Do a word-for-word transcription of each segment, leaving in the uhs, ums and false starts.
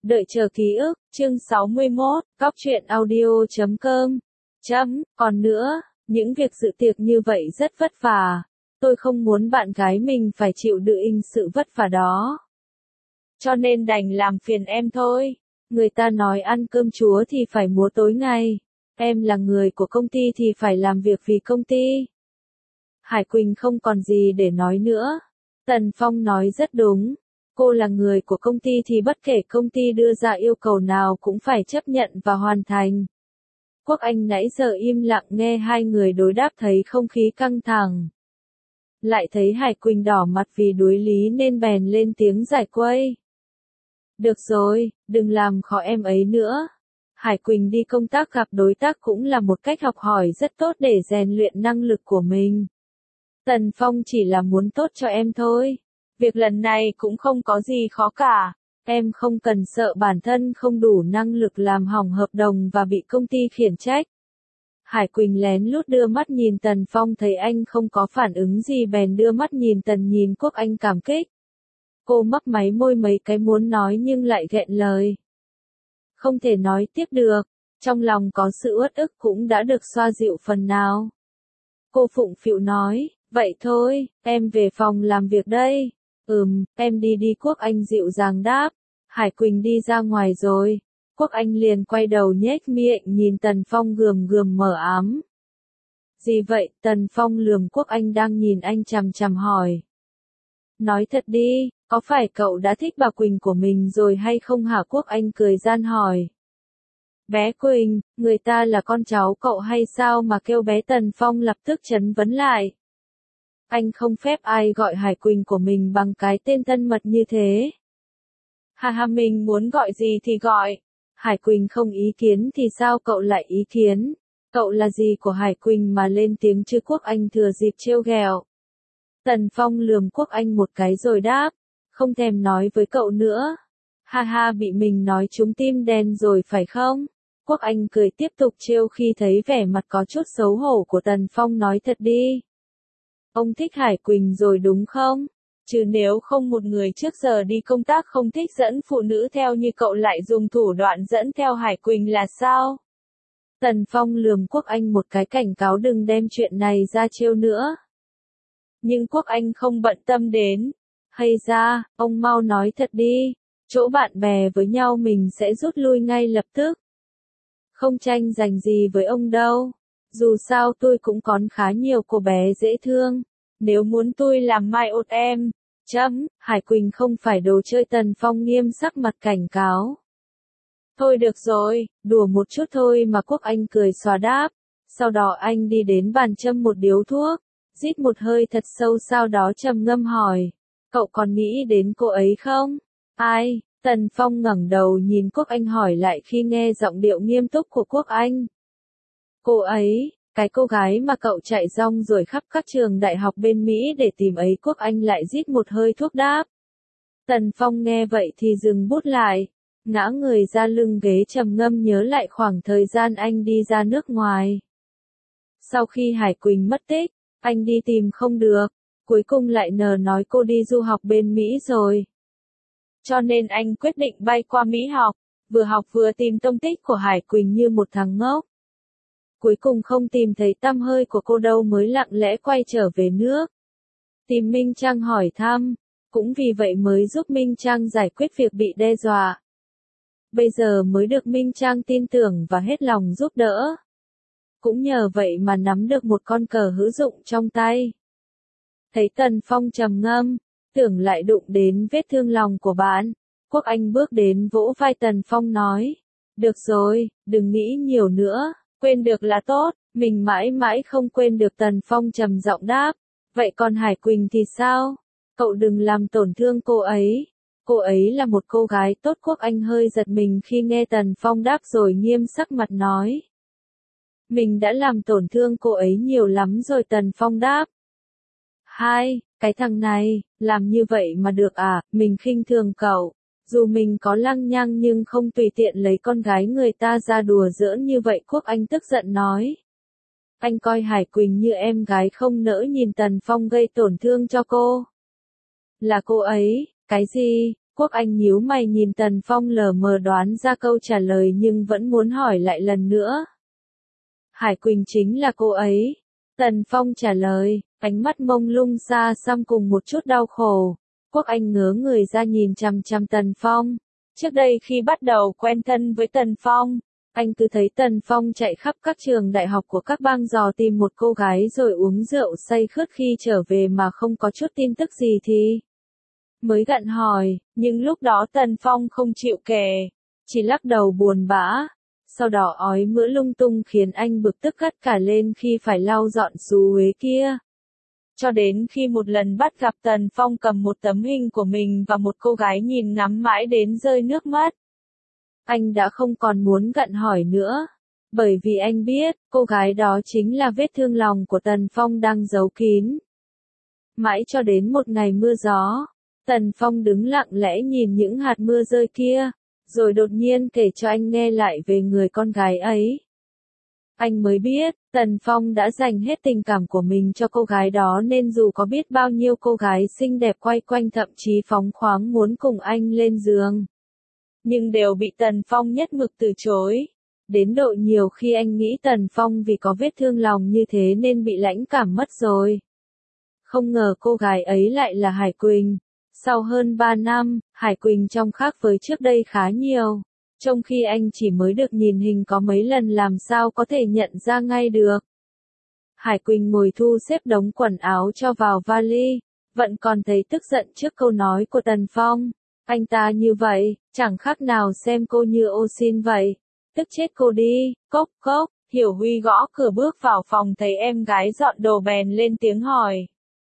Đợi chờ ký ức, chương sáu mươi mốt, cóc truyện audio chấm com. Chấm, còn nữa, những việc dự tiệc như vậy rất vất vả. Tôi không muốn bạn gái mình phải chịu đựng sự vất vả đó. Cho nên đành làm phiền em thôi. Người ta nói ăn cơm chúa thì phải múa tối ngày. Em là người của công ty thì phải làm việc vì công ty. Hải Quỳnh không còn gì để nói nữa. Tần Phong nói rất đúng. Cô là người của công ty thì bất kể công ty đưa ra yêu cầu nào cũng phải chấp nhận và hoàn thành. Quốc Anh nãy giờ im lặng nghe hai người đối đáp thấy không khí căng thẳng. Lại thấy Hải Quỳnh đỏ mặt vì đuối lý nên bèn lên tiếng giải quây. Được rồi, đừng làm khó em ấy nữa. Hải Quỳnh đi công tác gặp đối tác cũng là một cách học hỏi rất tốt để rèn luyện năng lực của mình. Tần Phong chỉ là muốn tốt cho em thôi. Việc lần này cũng không có gì khó cả. Em không cần sợ bản thân không đủ năng lực làm hỏng hợp đồng và bị công ty khiển trách. Hải Quỳnh lén lút đưa mắt nhìn Tần Phong thấy anh không có phản ứng gì bèn đưa mắt nhìn Tần nhìn Quốc Anh cảm kích. Cô mấp máy môi mấy cái muốn nói nhưng lại nghẹn lời. Không thể nói tiếp được, trong lòng có sự uất ức cũng đã được xoa dịu phần nào. Cô phụng phịu nói, vậy thôi, em về phòng làm việc đây. Ừm, em đi đi Quốc Anh dịu dàng đáp. Hải Quỳnh đi ra ngoài rồi. Quốc Anh liền quay đầu nhếch miệng nhìn Tần Phong gườm gườm mờ ám. Gì vậy? Tần Phong lườm Quốc Anh đang nhìn anh chằm chằm hỏi. Nói thật đi, có phải cậu đã thích bà Quỳnh của mình rồi hay không hả? Quốc Anh cười gian hỏi. Bé Quỳnh, người ta là con cháu cậu hay sao mà kêu bé? Tần Phong lập tức trấn vấn lại. Anh không phép ai gọi Hải Quỳnh của mình bằng cái tên thân mật như thế. Hà hà, mình muốn gọi gì thì gọi. Hải Quỳnh không ý kiến thì sao cậu lại ý kiến? Cậu là gì của Hải Quỳnh mà lên tiếng chứ? Quốc Anh thừa dịp trêu ghẹo. Tần Phong lườm Quốc Anh một cái rồi đáp. Không thèm nói với cậu nữa. Ha ha, bị mình nói trúng tim đen rồi phải không? Quốc Anh cười tiếp tục trêu khi thấy vẻ mặt có chút xấu hổ của Tần Phong. Nói thật đi. Ông thích Hải Quỳnh rồi đúng không? Chứ nếu không một người trước giờ đi công tác không thích dẫn phụ nữ theo như cậu lại dùng thủ đoạn dẫn theo Hải Quỳnh là sao? Tần Phong lườm Quốc Anh một cái cảnh cáo đừng đem chuyện này ra trêu nữa. Nhưng Quốc Anh không bận tâm đến. Hay ra, ông mau nói thật đi. Chỗ bạn bè với nhau mình sẽ rút lui ngay lập tức. Không tranh giành gì với ông đâu. Dù sao tôi cũng còn khá nhiều cô bé dễ thương. Nếu muốn tôi làm mai ốt em. Chấm, Hải Quỳnh không phải đồ chơi. Tần Phong nghiêm sắc mặt cảnh cáo. Thôi được rồi, đùa một chút thôi mà. Quốc Anh cười xòa đáp. Sau đó anh đi đến bàn châm một điếu thuốc. Rít một hơi thật sâu sau đó trầm ngâm hỏi. Cậu còn nghĩ đến cô ấy không? Ai? Tần Phong ngẩng đầu nhìn Quốc Anh hỏi lại khi nghe giọng điệu nghiêm túc của Quốc Anh. Cô ấy, cái cô gái mà cậu chạy rong rồi khắp các trường đại học bên Mỹ để tìm ấy. Quốc Anh lại rít một hơi thuốc đáp. Tần Phong nghe vậy thì dừng bút lại, ngã người ra lưng ghế trầm ngâm nhớ lại khoảng thời gian anh đi ra nước ngoài. Sau khi Hải Quỳnh mất tích, anh đi tìm không được, cuối cùng lại nờ nói cô đi du học bên Mỹ rồi. Cho nên anh quyết định bay qua Mỹ học, vừa học vừa tìm tông tích của Hải Quỳnh như một thằng ngốc. Cuối cùng không tìm thấy tăm hơi của cô đâu mới lặng lẽ quay trở về nước. Tìm Minh Trang hỏi thăm, cũng vì vậy mới giúp Minh Trang giải quyết việc bị đe dọa. Bây giờ mới được Minh Trang tin tưởng và hết lòng giúp đỡ. Cũng nhờ vậy mà nắm được một con cờ hữu dụng trong tay. Thấy Tần Phong trầm ngâm, tưởng lại đụng đến vết thương lòng của bạn. Quốc Anh bước đến vỗ vai Tần Phong nói. Được rồi, đừng nghĩ nhiều nữa, quên được là tốt, mình mãi mãi không quên được. Tần Phong trầm giọng đáp. Vậy còn Hải Quỳnh thì sao? Cậu đừng làm tổn thương cô ấy. Cô ấy là một cô gái tốt. Quốc Anh hơi giật mình khi nghe Tần Phong đáp rồi nghiêm sắc mặt nói. Mình đã làm tổn thương cô ấy nhiều lắm rồi. Tần Phong đáp. Hai, cái thằng này, làm như vậy mà được à? Mình khinh thường cậu. Dù mình có lăng nhăng nhưng không tùy tiện lấy con gái người ta ra đùa giỡn như vậy. Quốc Anh tức giận nói. Anh coi Hải Quỳnh như em gái không nỡ nhìn Tần Phong gây tổn thương cho cô. Là cô ấy, cái gì? Quốc Anh nhíu mày nhìn Tần Phong lờ mờ đoán ra câu trả lời nhưng vẫn muốn hỏi lại lần nữa. Hải Quỳnh chính là cô ấy. Tần Phong trả lời, ánh mắt mông lung xa xăm cùng một chút đau khổ. Quốc Anh ngớ người ra nhìn chằm chằm Tần Phong. Trước đây khi bắt đầu quen thân với Tần Phong, anh cứ thấy Tần Phong chạy khắp các trường đại học của các bang dò tìm một cô gái rồi uống rượu say khướt, khi trở về mà không có chút tin tức gì thì mới gặng hỏi, nhưng lúc đó Tần Phong không chịu kể, chỉ lắc đầu buồn bã. Sau đó ói mửa lung tung khiến anh bực tức gắt cả lên khi phải lau dọn xú uế kia. Cho đến khi một lần bắt gặp Tần Phong cầm một tấm hình của mình và một cô gái nhìn ngắm mãi đến rơi nước mắt. Anh đã không còn muốn gặng hỏi nữa, bởi vì anh biết, cô gái đó chính là vết thương lòng của Tần Phong đang giấu kín. Mãi cho đến một ngày mưa gió, Tần Phong đứng lặng lẽ nhìn những hạt mưa rơi kia, rồi đột nhiên kể cho anh nghe lại về người con gái ấy. Anh mới biết, Tần Phong đã dành hết tình cảm của mình cho cô gái đó, nên dù có biết bao nhiêu cô gái xinh đẹp quay quanh thậm chí phóng khoáng muốn cùng anh lên giường, nhưng đều bị Tần Phong nhất mực từ chối. Đến độ nhiều khi anh nghĩ Tần Phong vì có vết thương lòng như thế nên bị lãnh cảm mất rồi. Không ngờ cô gái ấy lại là Hải Quỳnh. Sau hơn ba năm, Hải Quỳnh trông khác với trước đây khá nhiều. Trong khi anh chỉ mới được nhìn hình có mấy lần làm sao có thể nhận ra ngay được. Hải Quỳnh ngồi thu xếp đống quần áo cho vào vali, vẫn còn thấy tức giận trước câu nói của Tần Phong. Anh ta như vậy, chẳng khác nào xem cô như ô xin vậy. Tức chết cô đi, cốc cốc. Hiểu Huy gõ cửa bước vào phòng thấy em gái dọn đồ bèn lên tiếng hỏi.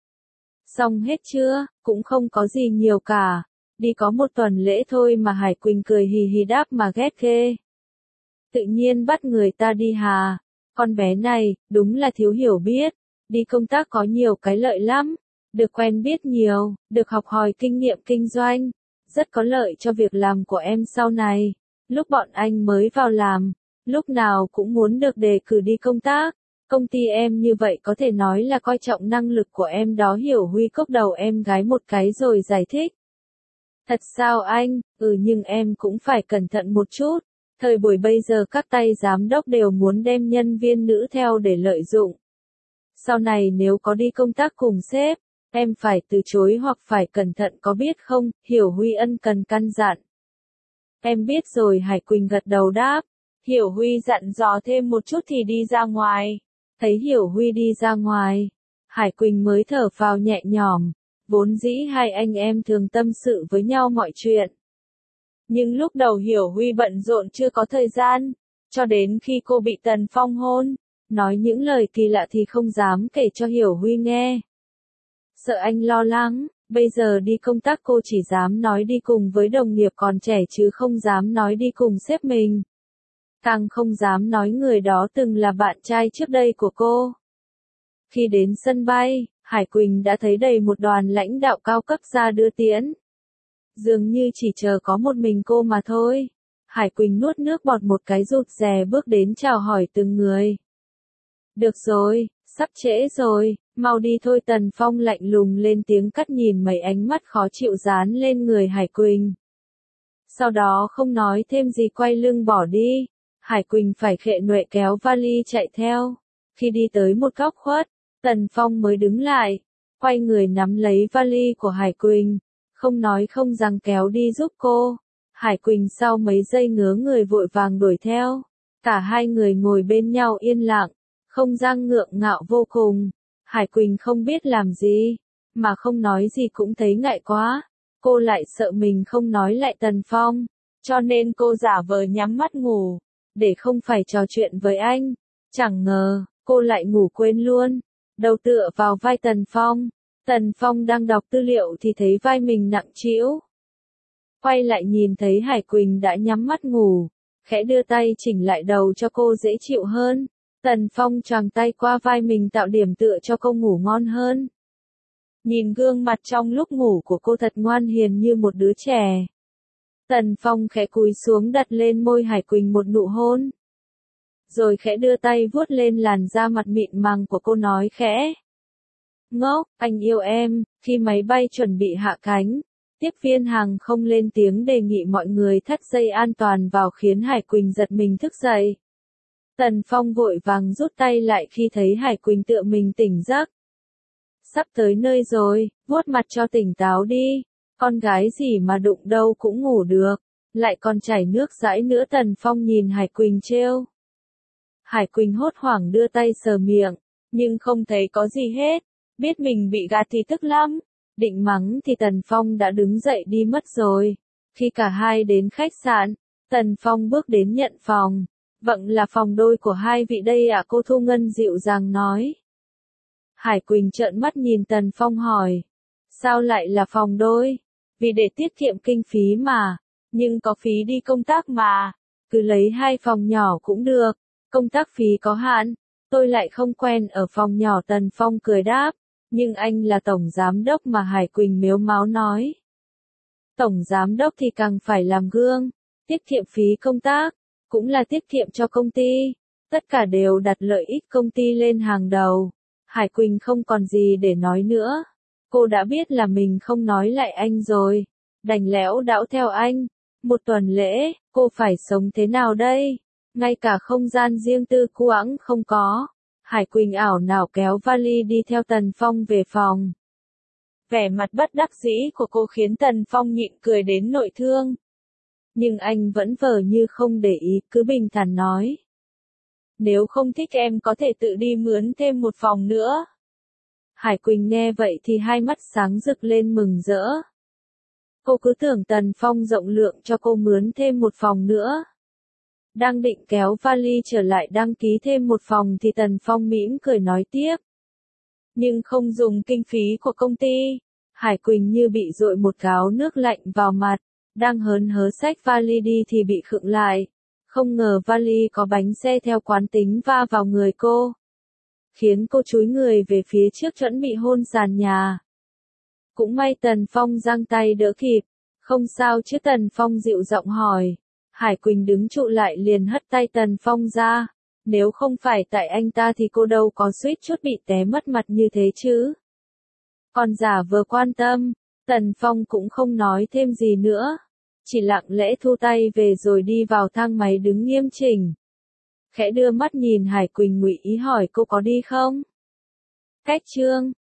Xong hết chưa? Cũng không có gì nhiều cả. Đi có một tuần lễ thôi mà. Hải Quỳnh cười hì hì đáp mà ghét ghê. Tự nhiên bắt người ta đi hà. Con bé này, đúng là thiếu hiểu biết. Đi công tác có nhiều cái lợi lắm. Được quen biết nhiều, được học hỏi kinh nghiệm kinh doanh. Rất có lợi cho việc làm của em sau này. Lúc bọn anh mới vào làm, lúc nào cũng muốn được đề cử đi công tác. Công ty em như vậy có thể nói là coi trọng năng lực của em đó. Hiểu Huy cốc đầu em gái một cái rồi giải thích. Thật sao anh? Ừ, nhưng em cũng phải cẩn thận một chút. Thời buổi bây giờ các tay giám đốc đều muốn đem nhân viên nữ theo để lợi dụng. Sau này nếu có đi công tác cùng sếp, em phải từ chối hoặc phải cẩn thận có biết không? Hiểu Huy ân cần căn dặn. Em biết rồi. Hải Quỳnh gật đầu đáp. Hiểu Huy dặn dò thêm một chút thì đi ra ngoài. Thấy Hiểu Huy đi ra ngoài, Hải Quỳnh mới thở phào nhẹ nhõm. Vốn dĩ hai anh em thường tâm sự với nhau mọi chuyện. Nhưng lúc đầu Hiểu Huy bận rộn chưa có thời gian, cho đến khi cô bị Tần Phong hôn, nói những lời kỳ lạ thì không dám kể cho Hiểu Huy nghe. Sợ anh lo lắng, bây giờ đi công tác cô chỉ dám nói đi cùng với đồng nghiệp còn trẻ chứ không dám nói đi cùng sếp mình. Càng không dám nói người đó từng là bạn trai trước đây của cô. Khi đến sân bay, Hải Quỳnh đã thấy đầy một đoàn lãnh đạo cao cấp ra đưa tiễn. Dường như chỉ chờ có một mình cô mà thôi. Hải Quỳnh nuốt nước bọt một cái rụt rè bước đến chào hỏi từng người. Được rồi, sắp trễ rồi, mau đi thôi. Tần Phong lạnh lùng lên tiếng cắt nhìn mấy ánh mắt khó chịu dán lên người Hải Quỳnh. Sau đó không nói thêm gì quay lưng bỏ đi. Hải Quỳnh phải khệ nhuệ kéo vali chạy theo. Khi đi tới một góc khuất, Tần Phong mới đứng lại, quay người nắm lấy vali của Hải Quỳnh, không nói không rằng kéo đi giúp cô. Hải Quỳnh sau mấy giây ngớ người vội vàng đuổi theo. Cả hai người ngồi bên nhau yên lặng, không gian ngượng ngạo vô cùng. Hải Quỳnh không biết làm gì, mà không nói gì cũng thấy ngại quá. Cô lại sợ mình không nói lại Tần Phong, cho nên cô giả vờ nhắm mắt ngủ, để không phải trò chuyện với anh. Chẳng ngờ, cô lại ngủ quên luôn. Đầu tựa vào vai Tần Phong. Tần Phong đang đọc tư liệu thì thấy vai mình nặng trĩu. Quay lại nhìn thấy Hải Quỳnh đã nhắm mắt ngủ, khẽ đưa tay chỉnh lại đầu cho cô dễ chịu hơn. Tần Phong choàng tay qua vai mình tạo điểm tựa cho cô ngủ ngon hơn. Nhìn gương mặt trong lúc ngủ của cô thật ngoan hiền như một đứa trẻ. Tần Phong khẽ cúi xuống đặt lên môi Hải Quỳnh một nụ hôn. Rồi khẽ đưa tay vuốt lên làn da mặt mịn màng của cô nói khẽ. Ngốc, anh yêu em. Khi máy bay chuẩn bị hạ cánh, Tiếp viên hàng không lên tiếng đề nghị mọi người thắt dây an toàn vào khiến Hải Quỳnh giật mình thức dậy. Tần Phong vội vàng rút tay lại khi thấy Hải Quỳnh tựa mình tỉnh giấc. Sắp tới nơi rồi, vuốt mặt cho tỉnh táo đi, con gái gì mà đụng đâu cũng ngủ được, lại còn chảy nước dãi nữa. Tần Phong nhìn Hải Quỳnh trêu. Hải Quỳnh hốt hoảng đưa tay sờ miệng, nhưng không thấy có gì hết, biết mình bị gạt thì tức lắm. Định mắng thì Tần Phong đã đứng dậy đi mất rồi. Khi cả hai đến khách sạn, Tần Phong bước đến nhận phòng. Vâng, là phòng đôi của hai vị đây à? Cô Thu Ngân dịu dàng nói. Hải Quỳnh trợn mắt nhìn Tần Phong hỏi. Sao lại là phòng đôi? Vì để tiết kiệm kinh phí mà. Nhưng có phí đi công tác mà. Cứ lấy hai phòng nhỏ cũng được. Công tác phí có hạn. Tôi lại không quen ở phòng nhỏ. Tần Phong cười đáp. Nhưng anh là tổng giám đốc mà. Hải Quỳnh mếu máo nói. Tổng giám đốc thì càng phải làm gương. Tiết kiệm phí công tác. Cũng là tiết kiệm cho công ty. Tất cả đều đặt lợi ích công ty lên hàng đầu. Hải Quỳnh không còn gì để nói nữa. Cô đã biết là mình không nói lại anh rồi. Đành lẽo đão theo anh. Một tuần lễ, cô phải sống thế nào đây? Ngay cả không gian riêng tư quãng không có. Hải Quỳnh ảo nào kéo vali đi theo Tần Phong về phòng. Vẻ mặt bất đắc dĩ của cô khiến Tần Phong nhịn cười đến nội thương. Nhưng anh vẫn vờ như không để ý, cứ bình thản nói. Nếu không thích em có thể tự đi mướn thêm một phòng nữa. Hải Quỳnh nghe vậy thì hai mắt sáng rực lên mừng rỡ. Cô cứ tưởng Tần Phong rộng lượng cho cô mướn thêm một phòng nữa. Đang định kéo vali trở lại đăng ký thêm một phòng thì Tần Phong mỉm cười nói tiếp. Nhưng không dùng kinh phí của công ty. Hải Quỳnh như bị dội một gáo nước lạnh vào mặt. Đang hớn hớ xách vali đi thì bị khựng lại. Không ngờ vali có bánh xe theo quán tính va vào người cô. Khiến cô chúi người về phía trước chuẩn bị hôn sàn nhà. Cũng may Tần Phong giang tay đỡ kịp. Không sao chứ? Tần Phong dịu giọng hỏi. Hải Quỳnh đứng trụ lại liền hất tay Tần Phong ra. Nếu không phải tại anh ta thì cô đâu có suýt chút bị té mất mặt như thế chứ. Còn giả vờ quan tâm, Tần Phong cũng không nói thêm gì nữa. Chỉ lặng lẽ thu tay về rồi đi vào thang máy đứng nghiêm chỉnh. Khẽ đưa mắt nhìn Hải Quỳnh ngụy ý hỏi cô có đi không? Cách chương